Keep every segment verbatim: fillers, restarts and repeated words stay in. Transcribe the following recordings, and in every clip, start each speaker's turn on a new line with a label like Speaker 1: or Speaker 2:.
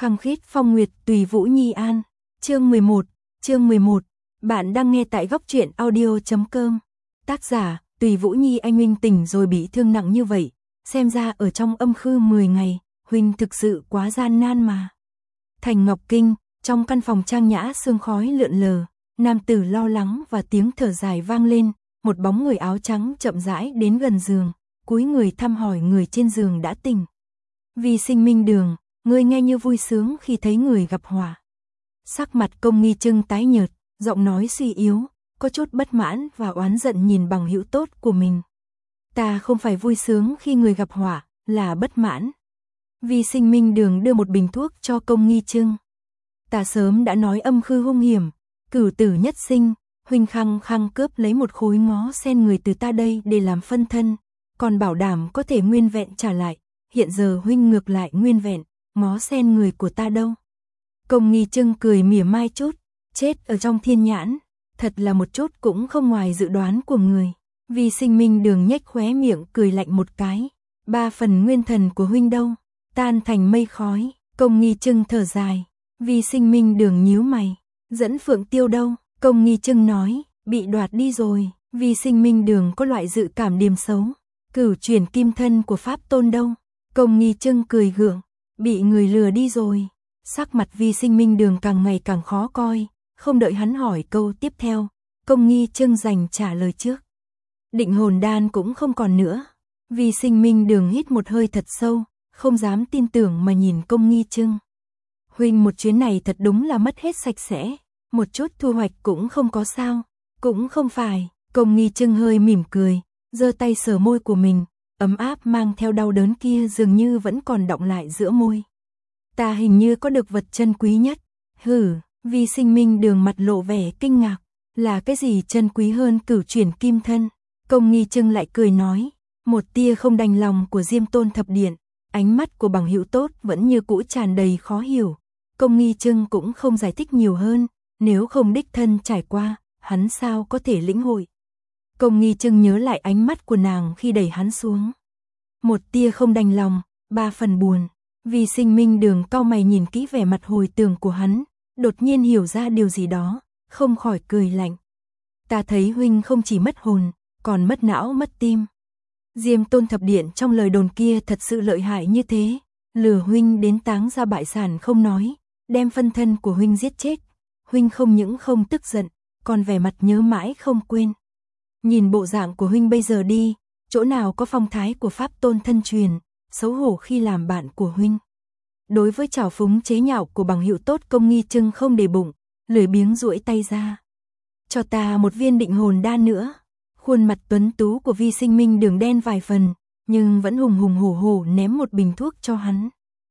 Speaker 1: Khăng khít phong nguyệt tùy Vũ Nhi an. Chương mười một, chương mười một. Bạn đang nghe tại góc truyện audio chấm com. Tác giả, Tùy Vũ Nhi. Anh huynh tỉnh rồi bị thương nặng như vậy, xem ra ở trong âm khư mười ngày, huynh thực sự quá gian nan mà. Thành Ngọc Kinh, trong căn phòng trang nhã sương khói lượn lờ, nam tử lo lắng và tiếng thở dài vang lên, một bóng người áo trắng chậm rãi đến gần giường, cúi người thăm hỏi người trên giường đã tỉnh. Vi Sinh Minh Đường, ngươi nghe như vui sướng khi thấy người gặp họa. Sắc mặt Công Nghi Trưng tái nhợt, giọng nói suy yếu, có chút bất mãn và oán giận nhìn bằng hữu tốt của mình. Ta không phải vui sướng khi người gặp họa, là bất mãn. Vi Sinh Minh Đường đưa một bình thuốc cho Công Nghi Trưng. Ta sớm đã nói âm khư hung hiểm, cửu tử nhất sinh, huynh khăng khăng cướp lấy một khối ngó sen người từ ta đây để làm phân thân, còn bảo đảm có thể nguyên vẹn trả lại, hiện giờ huynh ngược lại nguyên vẹn, ngó sen người của ta đâu. Công Nghi Trưng cười mỉa mai chút, chết ở trong thiên nhãn, thật là một chút cũng không ngoài dự đoán của người. Vi Sinh Minh Đường nhếch khóe miệng cười lạnh một cái, ba phần nguyên thần của huynh đâu, tan thành mây khói. Công Nghi Trưng thở dài. Vi Sinh Minh Đường nhíu mày, dẫn Phượng Tiêu đâu? Công Nghi Trưng nói, bị đoạt đi rồi. Vi Sinh Minh Đường có loại dự cảm điềm xấu. Cửu chuyển kim thân của Pháp Tôn đâu? Công Nghi Trưng cười gượng, bị người lừa đi rồi. Sắc mặt Vi Sinh Minh Đường càng ngày càng khó coi, không đợi hắn hỏi câu tiếp theo, Công Nghi Trưng dành trả lời trước. Định hồn đan cũng không còn nữa. Vi Sinh Minh Đường hít một hơi thật sâu, không dám tin tưởng mà nhìn Công Nghi Trưng. Huynh một chuyến này thật đúng là mất hết sạch sẽ, một chút thu hoạch cũng không có sao, cũng không phải. Công Nghi Trưng hơi mỉm cười, giơ tay sờ môi của mình, ấm áp mang theo đau đớn kia dường như vẫn còn đọng lại giữa môi. Ta hình như có được vật chân quý nhất. Hử, Vi Sinh Minh Đường mặt lộ vẻ kinh ngạc, là cái gì chân quý hơn cửu chuyển kim thân? Công Nghi Trưng lại cười nói, một tia không đành lòng của Diêm Tôn thập điện, ánh mắt của bằng hữu tốt vẫn như cũ tràn đầy khó hiểu. Công Nghi Trưng cũng không giải thích nhiều hơn, nếu không đích thân trải qua, hắn sao có thể lĩnh hội. Công Nghi Trưng nhớ lại ánh mắt của nàng khi đẩy hắn xuống. Một tia không đành lòng, ba phần buồn. Vi Sinh Minh Đường cau mày nhìn kỹ vẻ mặt hồi tưởng của hắn, đột nhiên hiểu ra điều gì đó, không khỏi cười lạnh. Ta thấy huynh không chỉ mất hồn, còn mất não mất tim. Diêm Tôn thập điện trong lời đồn kia thật sự lợi hại như thế, lừa huynh đến táng ra bại sản không nói, đem phân thân của huynh giết chết. Huynh không những không tức giận, còn vẻ mặt nhớ mãi không quên. Nhìn bộ dạng của huynh bây giờ đi, chỗ nào có phong thái của Pháp Tôn thân truyền, xấu hổ khi làm bạn của huynh. Đối với trào phúng chế nhạo của bằng hữu tốt, Công Nghi Trưng không để bụng, lười biếng duỗi tay ra. Cho ta một viên định hồn đan nữa. Khuôn mặt tuấn tú của Vi Sinh Minh Đường đen vài phần, nhưng vẫn hùng hùng hổ hổ ném một bình thuốc cho hắn.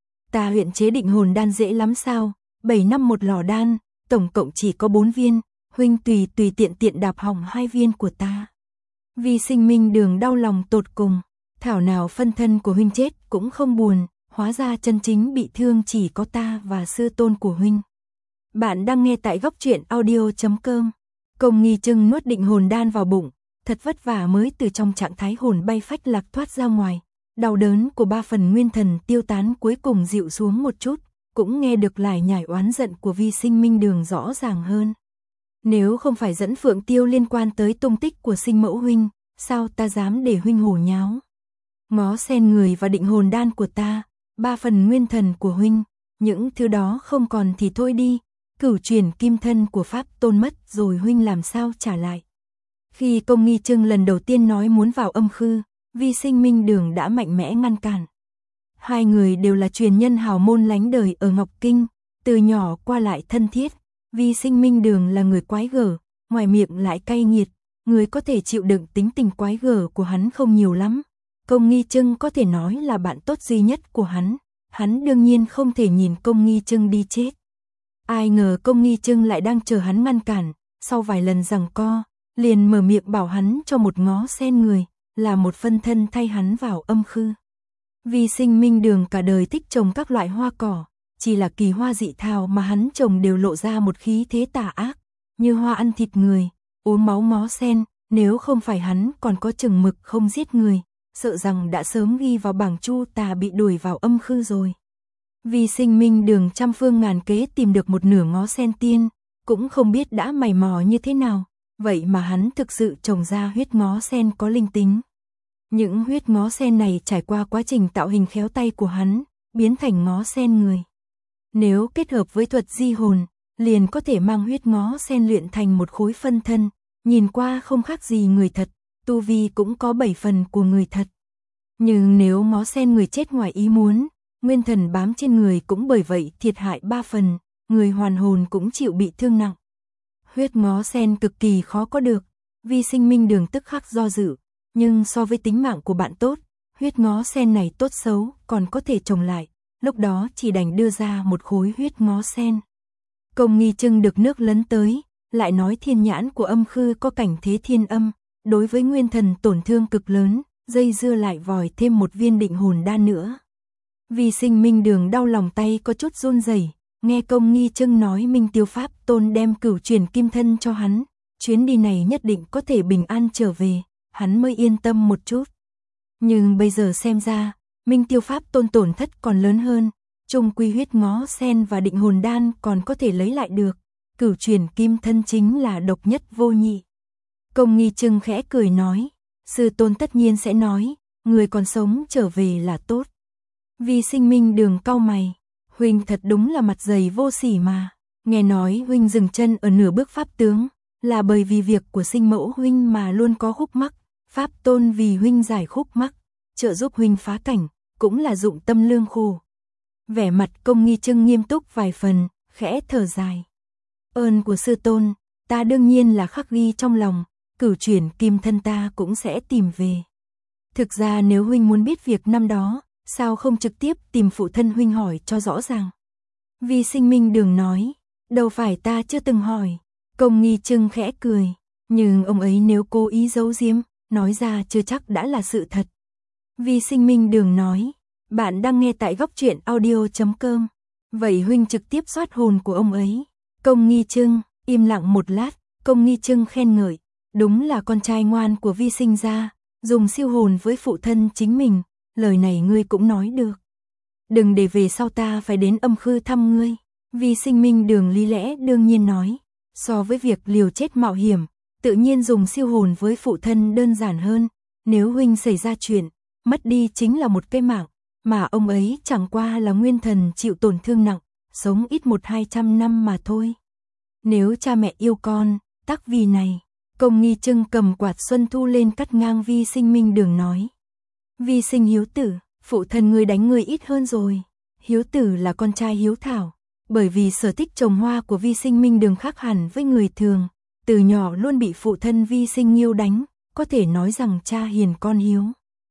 Speaker 1: Ta luyện chế định hồn đan dễ lắm sao, bảy năm một lò đan, tổng cộng chỉ có bốn viên, huynh tùy tùy tiện tiện đạp hỏng hai viên của ta. Vi Sinh Minh Đường đau lòng tột cùng, thảo nào phân thân của huynh chết cũng không buồn, hóa ra chân chính bị thương chỉ có ta và sư tôn của huynh. Bạn đang nghe tại góc truyện audio chấm com. Công Nghi Trưng nuốt định hồn đan vào bụng, thật vất vả mới từ trong trạng thái hồn bay phách lạc thoát ra ngoài. Đau đớn của ba phần nguyên thần tiêu tán cuối cùng dịu xuống một chút, cũng nghe được lải nhải oán giận của Vi Sinh Minh Đường rõ ràng hơn. Nếu không phải dẫn Phượng Tiêu liên quan tới tung tích của Sinh Mẫu huynh, sao ta dám để huynh hổ nháo? Ngó sen người và định hồn đan của ta, ba phần nguyên thần của huynh, những thứ đó không còn thì thôi đi, cửu chuyển kim thân của Pháp Tôn mất rồi huynh làm sao trả lại? Khi Công Nghi Trưng lần đầu tiên nói muốn vào âm khư, Vi Sinh Minh Đường đã mạnh mẽ ngăn cản. Hai người đều là truyền nhân hào môn lánh đời ở Ngọc Kinh, từ nhỏ qua lại thân thiết. Vi Sinh Minh Đường là người quái gở, ngoài miệng lại cay nghiệt, người có thể chịu đựng tính tình quái gở của hắn không nhiều lắm. Công Nghi Trưng có thể nói là bạn tốt duy nhất của hắn, hắn đương nhiên không thể nhìn Công Nghi Trưng đi chết. Ai ngờ Công Nghi Trưng lại đang chờ hắn ngăn cản, sau vài lần giằng co, liền mở miệng bảo hắn cho một ngó sen người, là một phân thân thay hắn vào âm khư. Vi Sinh Minh Đường cả đời thích trồng các loại hoa cỏ, chỉ là kỳ hoa dị thảo mà hắn trồng đều lộ ra một khí thế tà ác, như hoa ăn thịt người, uống máu ngó sen, nếu không phải hắn còn có chừng mực không giết người, sợ rằng đã sớm ghi vào bảng chu tà bị đuổi vào âm khư rồi. Vì sinh minh đường trăm phương ngàn kế tìm được một nửa ngó sen tiên, cũng không biết đã mày mò như thế nào, vậy mà hắn thực sự trồng ra huyết ngó sen có linh tính. Những huyết ngó sen này trải qua quá trình tạo hình khéo tay của hắn, biến thành ngó sen người. Nếu kết hợp với thuật di hồn, liền có thể mang huyết ngó sen luyện thành một khối phân thân, nhìn qua không khác gì người thật, tu vi cũng có bảy phần của người thật. Nhưng nếu ngó sen người chết ngoài ý muốn, nguyên thần bám trên người cũng bởi vậy thiệt hại ba phần, người hoàn hồn cũng chịu bị thương nặng. Huyết ngó sen cực kỳ khó có được, vì sinh minh đường tức khắc do dự, nhưng so với tính mạng của bạn tốt, huyết ngó sen này tốt xấu còn có thể trồng lại, lúc đó chỉ đành đưa ra một khối huyết ngó sen. Công Nghi Trưng được nước lấn tới, lại nói thiên nhãn của âm khư có cảnh thế thiên âm, đối với nguyên thần tổn thương cực lớn, dây dưa lại vòi thêm một viên định hồn đan nữa. Vì sinh minh đường đau lòng tay có chút run rẩy, nghe Công Nghi Trưng nói Minh Tiêu Pháp Tôn đem cửu truyền kim thân cho hắn, chuyến đi này nhất định có thể bình an trở về, hắn mới yên tâm một chút. Nhưng bây giờ xem ra, Minh Tiêu Pháp Tôn tổn thất còn lớn hơn, chung quy huyết ngó sen và định hồn đan còn có thể lấy lại được, cửu truyền kim thân chính là độc nhất vô nhị. Công Nghi Trưng khẽ cười nói, sư tôn tất nhiên sẽ nói, người còn sống trở về là tốt. Vì sinh minh đường cau mày, huynh thật đúng là mặt dày vô sỉ mà, nghe nói huynh dừng chân ở nửa bước pháp tướng, là bởi vì việc của sinh mẫu huynh mà luôn có khúc mắc, Pháp Tôn vì huynh giải khúc mắc, trợ giúp huynh phá cảnh, cũng là dụng tâm lương khổ. Vẻ mặt Công Nghi Trưng nghiêm túc vài phần, khẽ thở dài. Ơn của sư tôn, ta đương nhiên là khắc ghi trong lòng, cửu truyền kim thân ta cũng sẽ tìm về. Thực ra nếu huynh muốn biết việc năm đó, sao không trực tiếp tìm phụ thân huynh hỏi cho rõ ràng. Vì sinh minh đường nói, đâu phải ta chưa từng hỏi. Công Nghi Trưng khẽ cười, nhưng ông ấy nếu cố ý giấu giếm, nói ra chưa chắc đã là sự thật. Vì sinh minh đường nói, bạn đang nghe tại góc truyện audio chấm com. Vậy huynh trực tiếp soát hồn của ông ấy. Công Nghi Trưng, im lặng một lát, Công Nghi Trưng khen ngợi, đúng là con trai ngoan của Vi sinh ra, dùng siêu hồn với phụ thân chính mình, lời này ngươi cũng nói được. Đừng để về sau ta phải đến âm khư thăm ngươi. Vi sinh minh đường lý lẽ đương nhiên nói, so với việc liều chết mạo hiểm, tự nhiên dùng siêu hồn với phụ thân đơn giản hơn, nếu huynh xảy ra chuyện, mất đi chính là một cái mạng, mà ông ấy chẳng qua là nguyên thần chịu tổn thương nặng, sống ít một hai trăm năm mà thôi. Nếu cha mẹ yêu con, tắc vì này, Công Nghi Trưng cầm quạt xuân thu lên cắt ngang Vi sinh minh đường nói. Vi sinh hiếu tử, phụ thân ngươi đánh ngươi ít hơn rồi. Hiếu tử là con trai hiếu thảo, bởi vì sở thích trồng hoa của Vi sinh minh đường khác hẳn với người thường, từ nhỏ luôn bị phụ thân Vi sinh nghiêu đánh, có thể nói rằng cha hiền con hiếu.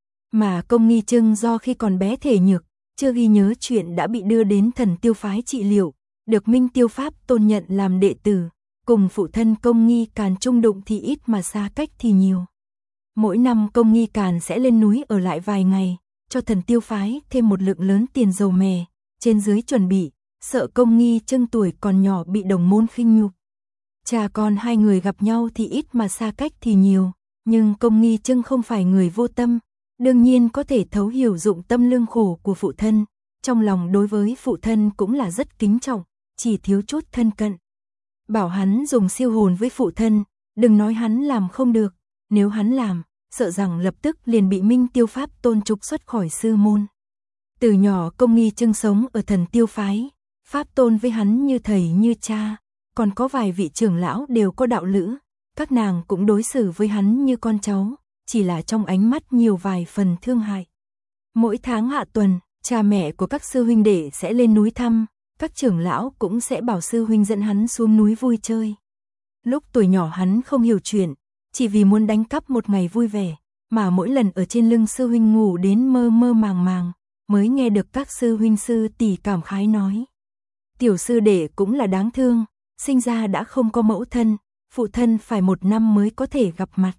Speaker 1: Mà Công Nghi Trưng do khi còn bé thể nhược, chưa ghi nhớ chuyện đã bị đưa đến Thần Tiêu phái trị liệu, được Minh Tiêu Pháp Tôn nhận làm đệ tử, cùng phụ thân Công Nghi Càn chung đụng thì ít mà xa cách thì nhiều. Mỗi năm Công Nghi Càn sẽ lên núi ở lại vài ngày, cho Thần Tiêu phái thêm một lượng lớn tiền dầu mè, trên dưới chuẩn bị, sợ Công Nghi Trưng tuổi còn nhỏ bị đồng môn khinh nhục. Cha con hai người gặp nhau thì ít mà xa cách thì nhiều, nhưng Công Nghi Trưng không phải người vô tâm, đương nhiên có thể thấu hiểu dụng tâm lương khổ của phụ thân, trong lòng đối với phụ thân cũng là rất kính trọng, chỉ thiếu chút thân cận. Bảo hắn dùng siêu hồn với phụ thân, đừng nói hắn làm không được, nếu hắn làm, sợ rằng lập tức liền bị Minh Tiêu Pháp Tôn trục xuất khỏi sư môn. Từ nhỏ Công Nghi Trưng sống ở Thần Tiêu phái, Pháp Tôn với hắn như thầy như cha, còn có vài vị trưởng lão đều có đạo lữ, các nàng cũng đối xử với hắn như con cháu, chỉ là trong ánh mắt nhiều vài phần thương hại. Mỗi tháng hạ tuần, cha mẹ của các sư huynh đệ sẽ lên núi thăm, các trưởng lão cũng sẽ bảo sư huynh dẫn hắn xuống núi vui chơi. Lúc tuổi nhỏ hắn không hiểu chuyện, chỉ vì muốn đánh cắp một ngày vui vẻ, mà mỗi lần ở trên lưng sư huynh ngủ đến mơ mơ màng màng, mới nghe được các sư huynh sư tỷ cảm khái nói. Tiểu sư đệ cũng là đáng thương, sinh ra đã không có mẫu thân, phụ thân phải một năm mới có thể gặp mặt.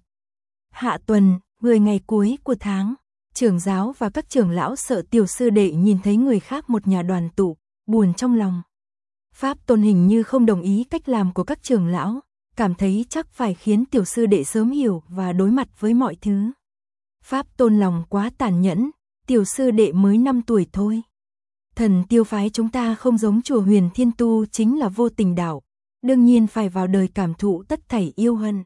Speaker 1: Hạ tuần, mười ngày cuối của tháng, trưởng giáo và các trưởng lão sợ tiểu sư đệ nhìn thấy người khác một nhà đoàn tụ, buồn trong lòng. Pháp Tôn hình như không đồng ý cách làm của các trưởng lão, cảm thấy chắc phải khiến tiểu sư đệ sớm hiểu và đối mặt với mọi thứ. Pháp Tôn lòng quá tàn nhẫn, tiểu sư đệ mới năm tuổi thôi. Thần tiêu phái chúng ta không giống chùa Huyền Thiên tu chính là vô tình đạo, đương nhiên phải vào đời cảm thụ tất thảy yêu hận.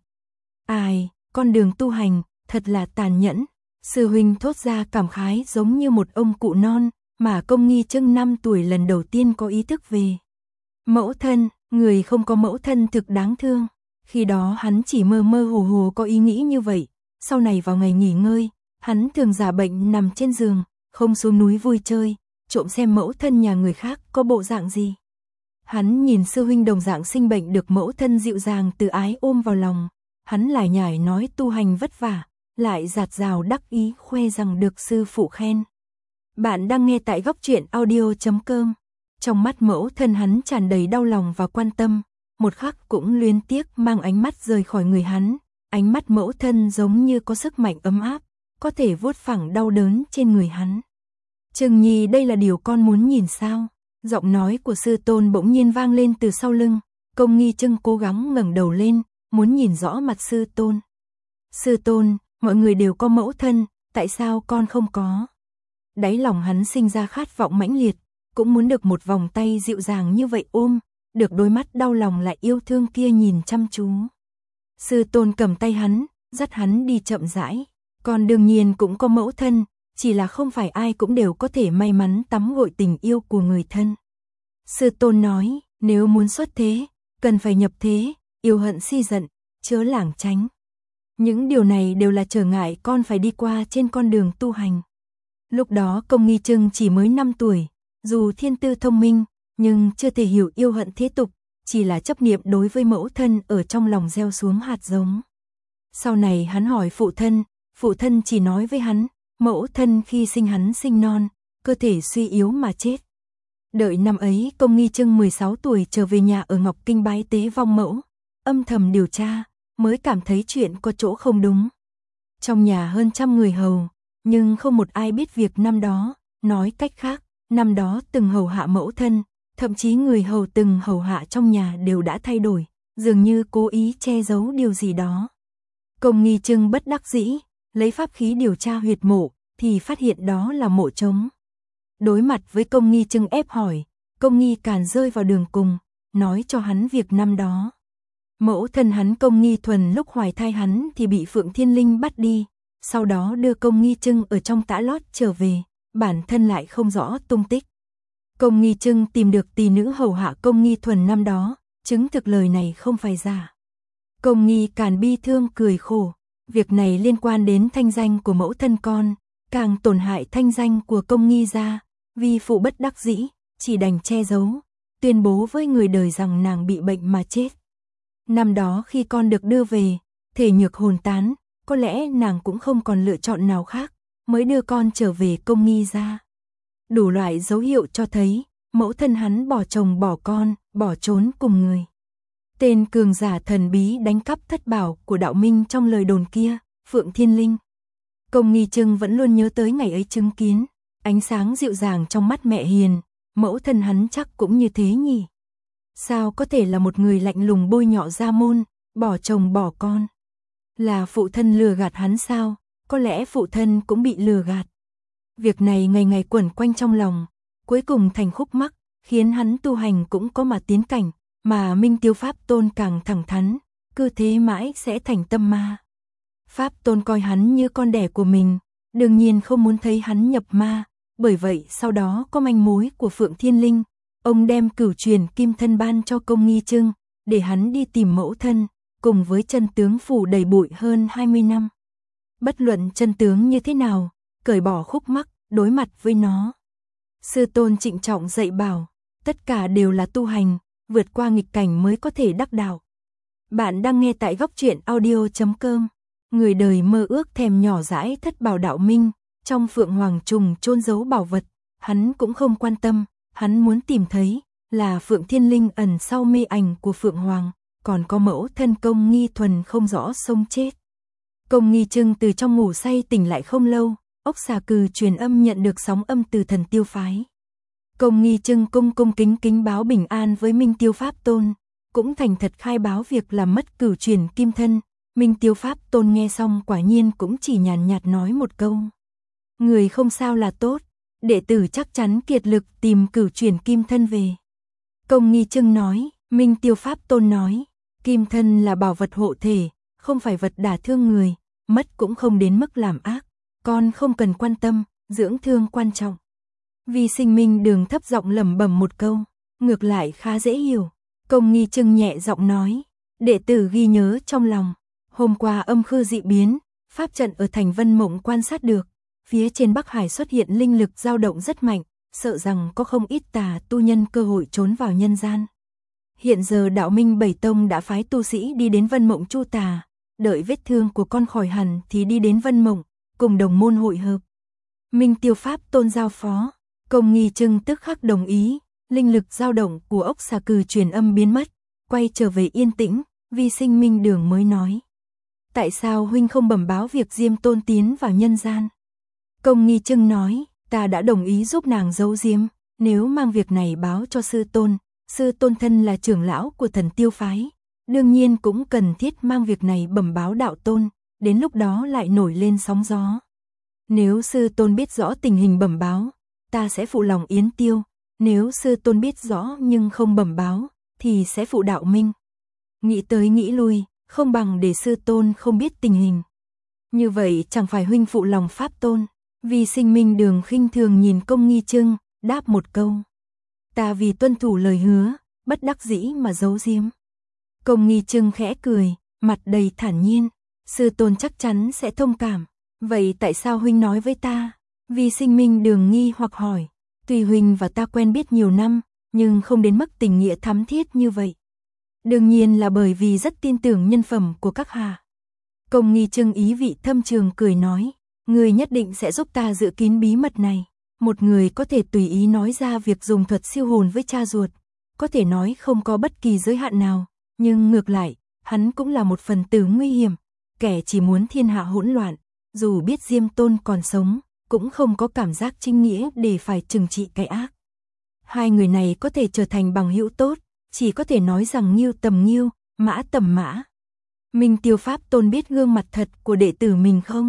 Speaker 1: Ai, con đường tu hành, thật là tàn nhẫn. Sư huynh thốt ra cảm khái giống như một ông cụ non, mà Công Nghi Trưng năm tuổi lần đầu tiên có ý thức về mẫu thân, người không có mẫu thân thực đáng thương. Khi đó hắn chỉ mơ mơ hồ hồ có ý nghĩ như vậy, sau này vào ngày nghỉ ngơi, hắn thường giả bệnh nằm trên giường, không xuống núi vui chơi, trộm xem mẫu thân nhà người khác có bộ dạng gì. Hắn nhìn sư huynh đồng dạng sinh bệnh được mẫu thân dịu dàng từ ái ôm vào lòng, hắn lải nhải nói tu hành vất vả, lại giạt rào đắc ý khoe rằng được sư phụ khen. Bạn đang nghe tại góc truyện audio chấm com. Trong mắt mẫu thân hắn tràn đầy đau lòng và quan tâm, một khắc cũng luyến tiếc mang ánh mắt rời khỏi người hắn. Ánh mắt mẫu thân giống như có sức mạnh ấm áp, có thể vuốt phẳng đau đớn trên người hắn. Trừng Nhi, đây là điều con muốn nhìn sao? Giọng nói của sư tôn bỗng nhiên vang lên từ sau lưng. Công Nghi Trưng cố gắng ngẩng đầu lên, muốn nhìn rõ mặt sư tôn. Sư tôn, mọi người đều có mẫu thân, tại sao con không có? Đáy lòng hắn sinh ra khát vọng mãnh liệt, cũng muốn được một vòng tay dịu dàng như vậy ôm, được đôi mắt đau lòng lại yêu thương kia nhìn chăm chú. Sư tôn cầm tay hắn, dắt hắn đi chậm rãi. Con đương nhiên cũng có mẫu thân, chỉ là không phải ai cũng đều có thể may mắn tắm gội tình yêu của người thân. Sư tôn nói, nếu muốn xuất thế, cần phải nhập thế, yêu hận si giận, chớ lảng tránh. Những điều này đều là trở ngại con phải đi qua trên con đường tu hành. Lúc đó Công Nghi Trưng chỉ mới năm tuổi, dù thiên tư thông minh, nhưng chưa thể hiểu yêu hận thế tục, chỉ là chấp niệm đối với mẫu thân ở trong lòng gieo xuống hạt giống. Sau này hắn hỏi phụ thân, phụ thân chỉ nói với hắn, mẫu thân khi sinh hắn sinh non, cơ thể suy yếu mà chết. Đợi năm ấy Công Nghi Trưng mười sáu tuổi trở về nhà ở Ngọc Kinh bái tế vong mẫu, âm thầm điều tra, mới cảm thấy chuyện có chỗ không đúng. Trong nhà hơn trăm người hầu, nhưng không một ai biết việc năm đó, nói cách khác, năm đó từng hầu hạ mẫu thân, thậm chí người hầu từng hầu hạ trong nhà đều đã thay đổi, dường như cố ý che giấu điều gì đó. Công Nghi Trưng bất đắc dĩ, lấy pháp khí điều tra huyệt mộ, thì phát hiện đó là mộ trống. Đối mặt với Công Nghi Trưng ép hỏi, Công Nghi Càn rơi vào đường cùng, nói cho hắn việc năm đó. Mẫu thân hắn Công Nghi Thuần lúc hoài thai hắn thì bị Phượng Thiên Linh bắt đi, sau đó đưa Công Nghi Trưng ở trong tã lót trở về, bản thân lại không rõ tung tích. Công Nghi Trưng tìm được tỷ nữ hầu hạ Công Nghi Thuần năm đó, chứng thực lời này không phải giả. Công Nghi Càn bi thương cười khổ, việc này liên quan đến thanh danh của mẫu thân con, càng tổn hại thanh danh của Công Nghi gia, vì phụ bất đắc dĩ, chỉ đành che giấu, tuyên bố với người đời rằng nàng bị bệnh mà chết. Năm đó khi con được đưa về, thể nhược hồn tán, có lẽ nàng cũng không còn lựa chọn nào khác, mới đưa con trở về Công Nghi gia. Đủ loại dấu hiệu cho thấy, mẫu thân hắn bỏ chồng bỏ con, bỏ trốn cùng người. Tên cường giả thần bí đánh cắp thất bảo của đạo minh trong lời đồn kia, Phượng Thiên Linh. Công Nghi Trưng vẫn luôn nhớ tới ngày ấy chứng kiến, ánh sáng dịu dàng trong mắt mẹ hiền, mẫu thân hắn chắc cũng như thế nhỉ. Sao có thể là một người lạnh lùng bôi nhọ gia môn, bỏ chồng bỏ con? Là phụ thân lừa gạt hắn sao? Có lẽ phụ thân cũng bị lừa gạt. Việc này ngày ngày quẩn quanh trong lòng, cuối cùng thành khúc mắc, khiến hắn tu hành cũng có mà tiến cảnh, mà Minh Tiêu Pháp Tôn càng thẳng thắn, cứ thế mãi sẽ thành tâm ma. Pháp Tôn coi hắn như con đẻ của mình, đương nhiên không muốn thấy hắn nhập ma, bởi vậy sau đó có manh mối của Phượng Thiên Linh, ông đem cửu truyền kim thân ban cho Công Nghi Trưng, để hắn đi tìm mẫu thân, cùng với chân tướng phủ đầy bụi hơn hai mươi năm. Bất luận chân tướng như thế nào, cởi bỏ khúc mắc, đối mặt với nó. Sư tôn trịnh trọng dạy bảo, tất cả đều là tu hành, vượt qua nghịch cảnh mới có thể đắc đạo. Bạn đang nghe tại góc truyện audio chấm com. Người đời mơ ước thèm nhỏ dãi thất bảo đạo minh, trong Phượng Hoàng trùng chôn giấu bảo vật, hắn cũng không quan tâm, hắn muốn tìm thấy là Phượng Thiên Linh ẩn sau mê ảnh của Phượng Hoàng, còn có mẫu thân Công Nghi Thuần không rõ sống chết. Công Nghi Trưng từ trong ngủ say tỉnh lại không lâu, ốc xà cừ truyền âm nhận được sóng âm từ thần tiêu phái. Công Nghi Trưng cung cung kính kính báo bình an với Minh Tiêu Pháp Tôn, cũng thành thật khai báo việc làm mất cửu truyền kim thân. Minh Tiêu Pháp Tôn nghe xong quả nhiên cũng chỉ nhàn nhạt nói một câu. Người không sao là tốt, đệ tử chắc chắn kiệt lực tìm cửu chuyển kim thân về. Công Nghi Trưng nói, Minh Tiêu Pháp Tôn nói, kim thân là bảo vật hộ thể, không phải vật đả thương người, mất cũng không đến mức làm ác, con không cần quan tâm, dưỡng thương quan trọng. Vi Sinh Minh Đường thấp giọng lẩm bẩm một câu, ngược lại khá dễ hiểu. Công Nghi Trưng nhẹ giọng nói, đệ tử ghi nhớ trong lòng, hôm qua âm khư dị biến, pháp trận ở thành Vân Mộng quan sát được, phía trên Bắc Hải xuất hiện linh lực dao động rất mạnh, sợ rằng có không ít tà tu nhân cơ hội trốn vào nhân gian. Hiện giờ đạo minh bảy tông đã phái tu sĩ đi đến Vân Mộng chu tà, đợi vết thương của con khỏi hẳn thì đi đến Vân Mộng, cùng đồng môn hội hợp. Minh Tiêu Pháp Tôn giao phó, Công Nghi Trưng tức khắc đồng ý, linh lực dao động của ốc xà cừ truyền âm biến mất, quay trở về yên tĩnh, Vi Sinh Minh Đường mới nói. Tại sao huynh không bẩm báo việc Diêm Tôn tiến vào nhân gian? Công Nghi Trưng nói, ta đã đồng ý giúp nàng giấu giếm, nếu mang việc này báo cho sư tôn, sư tôn thân là trưởng lão của Thần Tiêu phái, đương nhiên cũng cần thiết mang việc này bẩm báo đạo tôn, đến lúc đó lại nổi lên sóng gió. Nếu sư tôn biết rõ tình hình bẩm báo, ta sẽ phụ lòng Yến Tiêu, nếu sư tôn biết rõ nhưng không bẩm báo, thì sẽ phụ đạo minh. Nghĩ tới nghĩ lui, không bằng để sư tôn không biết tình hình. Như vậy chẳng phải huynh phụ lòng Pháp Tôn. Vi Sinh Minh Đường khinh thường nhìn Công Nghi Trưng, đáp một câu. Ta vì tuân thủ lời hứa, bất đắc dĩ mà giấu giếm. Công Nghi Trưng khẽ cười, mặt đầy thản nhiên. Sư tôn chắc chắn sẽ thông cảm. Vậy tại sao huynh nói với ta? Vi Sinh Minh Đường nghi hoặc hỏi. Tuy huynh và ta quen biết nhiều năm, nhưng không đến mức tình nghĩa thắm thiết như vậy. Đương nhiên là bởi vì rất tin tưởng nhân phẩm của các hạ. Công Nghi Trưng ý vị thâm trường cười nói. Người nhất định sẽ giúp ta giữ kín bí mật này. Một người có thể tùy ý nói ra việc dùng thuật siêu hồn với cha ruột, có thể nói không có bất kỳ giới hạn nào, nhưng ngược lại, hắn cũng là một phần tử nguy hiểm, kẻ chỉ muốn thiên hạ hỗn loạn, dù biết Diêm Tôn còn sống, cũng không có cảm giác chính nghĩa để phải trừng trị cái ác. Hai người này có thể trở thành bằng hữu tốt, chỉ có thể nói rằng Nghiêu tầm Nghiêu, Mã tầm Mã. Minh Tiêu Pháp Tôn biết gương mặt thật của đệ tử mình không?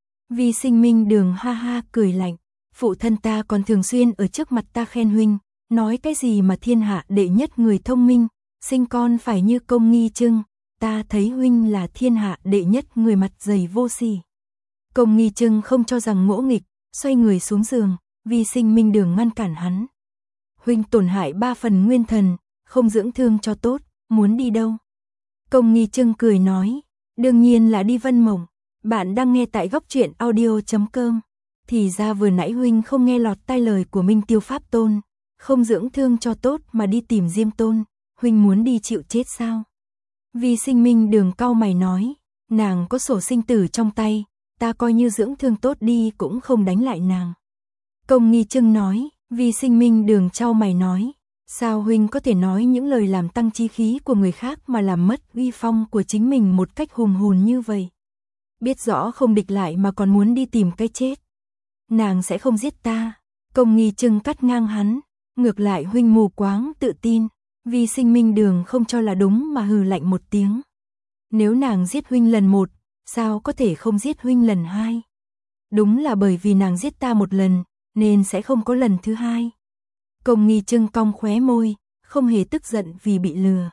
Speaker 1: Vi Sinh Minh Đường ha ha cười lạnh, phụ thân ta còn thường xuyên ở trước mặt ta khen huynh, nói cái gì mà thiên hạ đệ nhất người thông minh, sinh con phải như Công Nghi Trưng, ta thấy huynh là thiên hạ đệ nhất người mặt dày vô sỉ. Công Nghi Trưng không cho rằng ngỗ nghịch, xoay người xuống giường, Vi Sinh Minh Đường ngăn cản hắn. Huynh tổn hại ba phần nguyên thần, không dưỡng thương cho tốt, muốn đi đâu? Công Nghi Trưng cười nói, đương nhiên là đi Vân Mộng. Bạn đang nghe tại góc truyện audio chấm com. Thì ra vừa nãy huynh không nghe lọt tai lời của Minh Tiêu Pháp Tôn, không dưỡng thương cho tốt mà đi tìm Diêm Tôn, huynh muốn đi chịu chết sao? Vi Sinh Minh Đường cau mày nói, nàng có sổ sinh tử trong tay, ta coi như dưỡng thương tốt đi cũng không đánh lại nàng. Công Nghi Trưng nói, Vi Sinh Minh Đường chau mày nói, sao huynh có thể nói những lời làm tăng chí khí của người khác mà làm mất uy phong của chính mình một cách hùng hồn như vậy? Biết rõ không địch lại mà còn muốn đi tìm cái chết. Nàng sẽ không giết ta. Công Nghi Trưng cắt ngang hắn. Ngược lại huynh mù quáng tự tin. Vi Sinh Minh Đường không cho là đúng mà hừ lạnh một tiếng. Nếu nàng giết huynh lần một, sao có thể không giết huynh lần hai? Đúng là bởi vì nàng giết ta một lần, nên sẽ không có lần thứ hai. Công Nghi Trưng cong khóe môi, không hề tức giận vì bị lừa.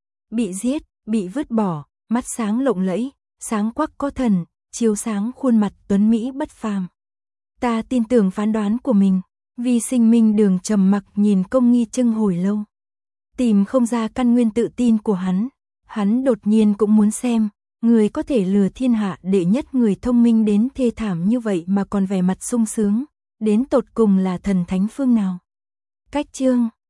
Speaker 1: Bị giết, bị vứt bỏ, mắt sáng lộng lẫy, sáng quắc có thần, chiếu sáng khuôn mặt tuấn mỹ bất phàm. Ta tin tưởng phán đoán của mình. Vi Sinh Minh Đường trầm mặc nhìn Công Nghi Trưng hồi lâu. Tìm không ra căn nguyên tự tin của hắn. Hắn đột nhiên cũng muốn xem, người có thể lừa thiên hạ đệ nhất người thông minh đến thê thảm như vậy mà còn vẻ mặt sung sướng, đến tột cùng là thần thánh phương nào. Cách chương